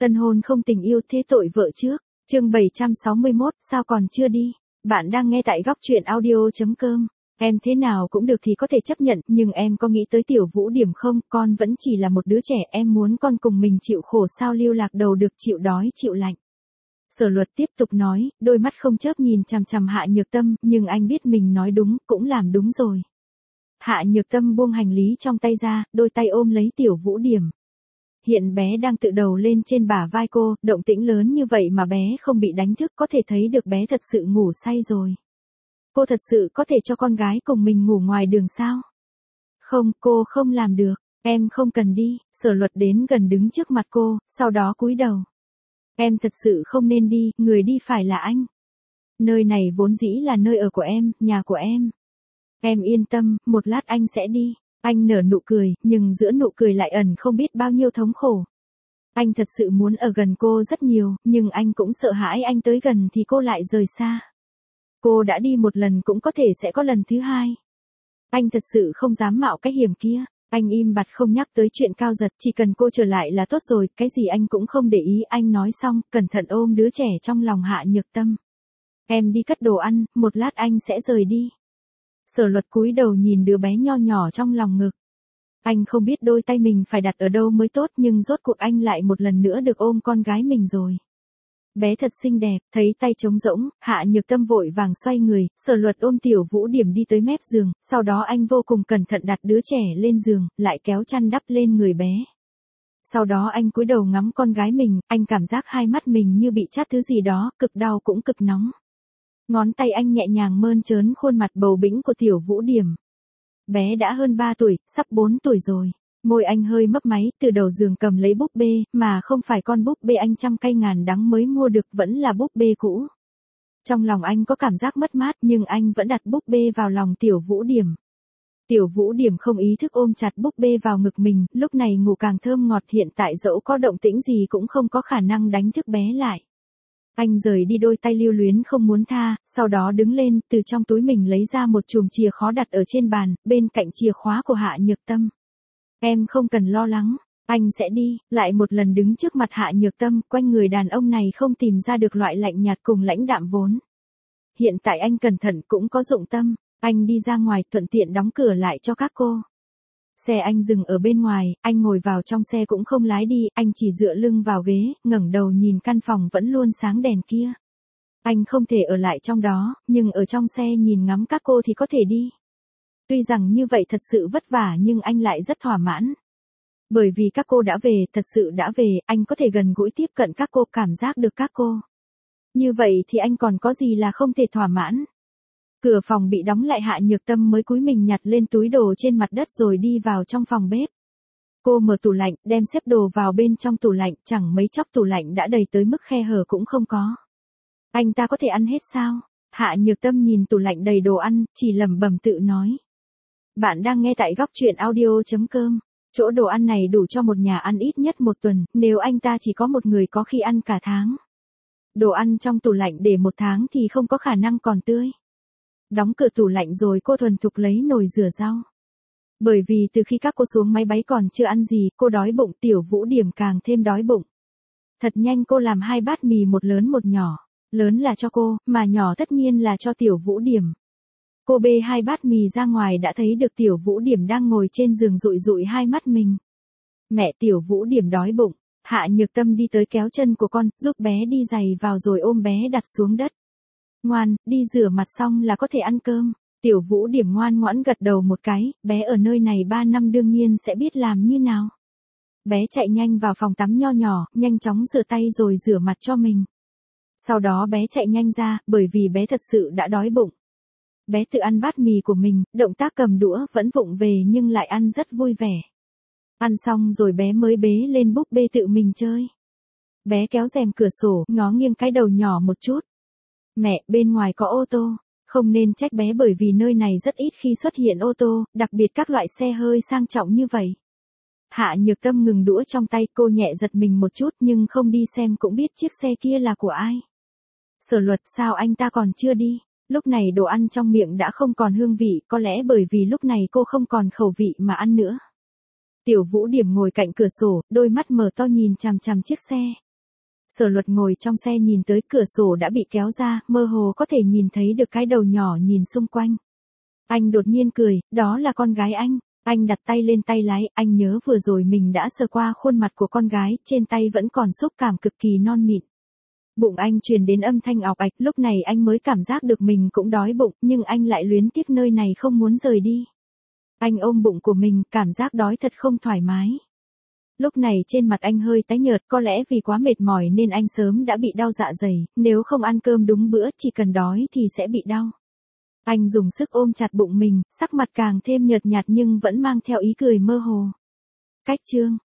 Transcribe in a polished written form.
Tân hôn không tình yêu thế tội vợ trước. Chương 761, sao còn chưa đi? Bạn đang nghe tại góc truyện audio.com. Em thế nào cũng được thì có thể chấp nhận, nhưng em có nghĩ tới Tiểu Vũ Điểm không? Con vẫn chỉ là một đứa trẻ, em muốn con cùng mình chịu khổ sao lưu lạc đầu được chịu đói chịu lạnh. Sở Luật tiếp tục nói, đôi mắt không chớp nhìn chằm chằm Hạ Nhược Tâm, nhưng anh biết mình nói đúng, cũng làm đúng rồi. Hạ Nhược Tâm buông hành lý trong tay ra, đôi tay ôm lấy Tiểu Vũ Điểm. Hiện bé đang tự đầu lên trên bả vai cô, động tĩnh lớn như vậy mà bé không bị đánh thức, có thể thấy được bé thật sự ngủ say rồi. Cô thật sự có thể cho con gái cùng mình ngủ ngoài đường sao? Không, cô không làm được, em không cần đi. Sở Luật đến gần đứng trước mặt cô, sau đó cúi đầu. Em thật sự không nên đi, người đi phải là anh. Nơi này vốn dĩ là nơi ở của em, nhà của em. Em yên tâm, một lát anh sẽ đi. Anh nở nụ cười, nhưng giữa nụ cười lại ẩn không biết bao nhiêu thống khổ. Anh thật sự muốn ở gần cô rất nhiều, nhưng anh cũng sợ hãi anh tới gần thì cô lại rời xa. Cô đã đi một lần cũng có thể sẽ có lần thứ hai. Anh thật sự không dám mạo cái hiểm kia. Anh im bặt không nhắc tới chuyện Cao Giật, chỉ cần cô trở lại là tốt rồi, cái gì anh cũng không để ý. Anh nói xong, cẩn thận ôm đứa trẻ trong lòng Hạ Nhược Tâm. Em đi cất đồ ăn, một lát anh sẽ rời đi. Sở Luật cúi đầu nhìn đứa bé nho nhỏ trong lòng ngực. Anh không biết đôi tay mình phải đặt ở đâu mới tốt, nhưng rốt cuộc anh lại một lần nữa được ôm con gái mình rồi. Bé thật xinh đẹp, thấy tay trống rỗng, Hạ Nhược Tâm vội vàng xoay người, Sở Luật ôm Tiểu Vũ Điểm đi tới mép giường, sau đó anh vô cùng cẩn thận đặt đứa trẻ lên giường, lại kéo chăn đắp lên người bé. Sau đó anh cúi đầu ngắm con gái mình, anh cảm giác hai mắt mình như bị chát thứ gì đó, cực đau cũng cực nóng. Ngón tay anh nhẹ nhàng mơn trớn khuôn mặt bầu bĩnh của Tiểu Vũ Điểm. Bé đã hơn 3 tuổi, sắp 4 tuổi rồi. Môi anh hơi mấp máy, từ đầu giường cầm lấy búp bê, mà không phải con búp bê anh trăm cay ngàn đắng mới mua được, vẫn là búp bê cũ. Trong lòng anh có cảm giác mất mát, nhưng anh vẫn đặt búp bê vào lòng Tiểu Vũ Điểm. Tiểu Vũ Điểm không ý thức ôm chặt búp bê vào ngực mình, lúc này ngủ càng thơm ngọt, hiện tại dẫu có động tĩnh gì cũng không có khả năng đánh thức bé lại. Anh rời đi đôi tay lưu luyến không muốn tha, sau đó đứng lên, từ trong túi mình lấy ra một chùm chìa khóa đặt ở trên bàn, bên cạnh chìa khóa của Hạ Nhược Tâm. Em không cần lo lắng, anh sẽ đi. Lại một lần đứng trước mặt Hạ Nhược Tâm, quanh người đàn ông này không tìm ra được loại lạnh nhạt cùng lãnh đạm vốn. Hiện tại anh cẩn thận cũng có dụng tâm, anh đi ra ngoài thuận tiện đóng cửa lại cho các cô. Xe anh dừng ở bên ngoài, anh ngồi vào trong xe cũng không lái đi, anh chỉ dựa lưng vào ghế, ngẩng đầu nhìn căn phòng vẫn luôn sáng đèn kia. Anh không thể ở lại trong đó, nhưng ở trong xe nhìn ngắm các cô thì có thể đi. Tuy rằng như vậy thật sự vất vả nhưng anh lại rất thỏa mãn. Bởi vì các cô đã về, thật sự đã về, anh có thể gần gũi tiếp cận các cô, cảm giác được các cô. Như vậy thì anh còn có gì là không thể thỏa mãn. Cửa phòng bị đóng lại, Hạ Nhược Tâm mới cúi mình nhặt lên túi đồ trên mặt đất rồi đi vào trong phòng bếp. Cô mở tủ lạnh, đem xếp đồ vào bên trong tủ lạnh, chẳng mấy chốc tủ lạnh đã đầy tới mức khe hở cũng không có. Anh ta có thể ăn hết sao? Hạ Nhược Tâm nhìn tủ lạnh đầy đồ ăn, chỉ lẩm bẩm tự nói. Bạn đang nghe tại góc truyện audio.com. Chỗ đồ ăn này đủ cho một nhà ăn ít nhất một tuần, nếu anh ta chỉ có một người có khi ăn cả tháng. Đồ ăn trong tủ lạnh để một tháng thì không có khả năng còn tươi. Đóng cửa tủ lạnh rồi cô thuần thục lấy nồi rửa rau. Bởi vì từ khi các cô xuống máy bay còn chưa ăn gì, cô đói bụng, Tiểu Vũ Điểm càng thêm đói bụng. Thật nhanh cô làm 2 bát mì, một lớn một nhỏ. Lớn là cho cô, mà nhỏ tất nhiên là cho Tiểu Vũ Điểm. Cô bê 2 bát mì ra ngoài đã thấy được Tiểu Vũ Điểm đang ngồi trên giường dụi dụi hai mắt mình. Mẹ, Tiểu Vũ Điểm đói bụng. Hạ Nhược Tâm đi tới kéo chân của con, giúp bé đi giày vào rồi ôm bé đặt xuống đất. Ngoan, đi rửa mặt xong là có thể ăn cơm. Tiểu Vũ Điểm ngoan ngoãn gật đầu một cái, bé ở nơi này 3 năm đương nhiên sẽ biết làm như nào. Bé chạy nhanh vào phòng tắm nho nhỏ, nhanh chóng rửa tay rồi rửa mặt cho mình. Sau đó bé chạy nhanh ra, bởi vì bé thật sự đã đói bụng. Bé tự ăn bát mì của mình, động tác cầm đũa vẫn vụng về nhưng lại ăn rất vui vẻ. Ăn xong rồi bé mới bế lên búp bê tự mình chơi. Bé kéo rèm cửa sổ, ngó nghiêng cái đầu nhỏ một chút. Mẹ, bên ngoài có ô tô. Không nên trách bé bởi vì nơi này rất ít khi xuất hiện ô tô, đặc biệt các loại xe hơi sang trọng như vậy. Hạ Nhược Tâm ngừng đũa trong tay, cô nhẹ giật mình một chút nhưng không đi xem cũng biết chiếc xe kia là của ai. Sở Luật, sao anh ta còn chưa đi? Lúc này đồ ăn trong miệng đã không còn hương vị, có lẽ bởi vì lúc này cô không còn khẩu vị mà ăn nữa. Tiểu Vũ Điểm ngồi cạnh cửa sổ, đôi mắt mở to nhìn chằm chằm chiếc xe. Sở Luật ngồi trong xe nhìn tới cửa sổ đã bị kéo ra, mơ hồ có thể nhìn thấy được cái đầu nhỏ nhìn xung quanh. Anh đột nhiên cười, đó là con gái anh. Anh đặt tay lên tay lái, anh nhớ vừa rồi mình đã sờ qua khuôn mặt của con gái, trên tay vẫn còn xúc cảm cực kỳ non mịn. Bụng anh truyền đến âm thanh ọc ạch, lúc này anh mới cảm giác được mình cũng đói bụng, nhưng anh lại luyến tiếc nơi này không muốn rời đi. Anh ôm bụng của mình, cảm giác đói thật không thoải mái. Lúc này trên mặt anh hơi tái nhợt, có lẽ vì quá mệt mỏi nên anh sớm đã bị đau dạ dày, nếu không ăn cơm đúng bữa chỉ cần đói thì sẽ bị đau. Anh dùng sức ôm chặt bụng mình, sắc mặt càng thêm nhợt nhạt nhưng vẫn mang theo ý cười mơ hồ. Cách chương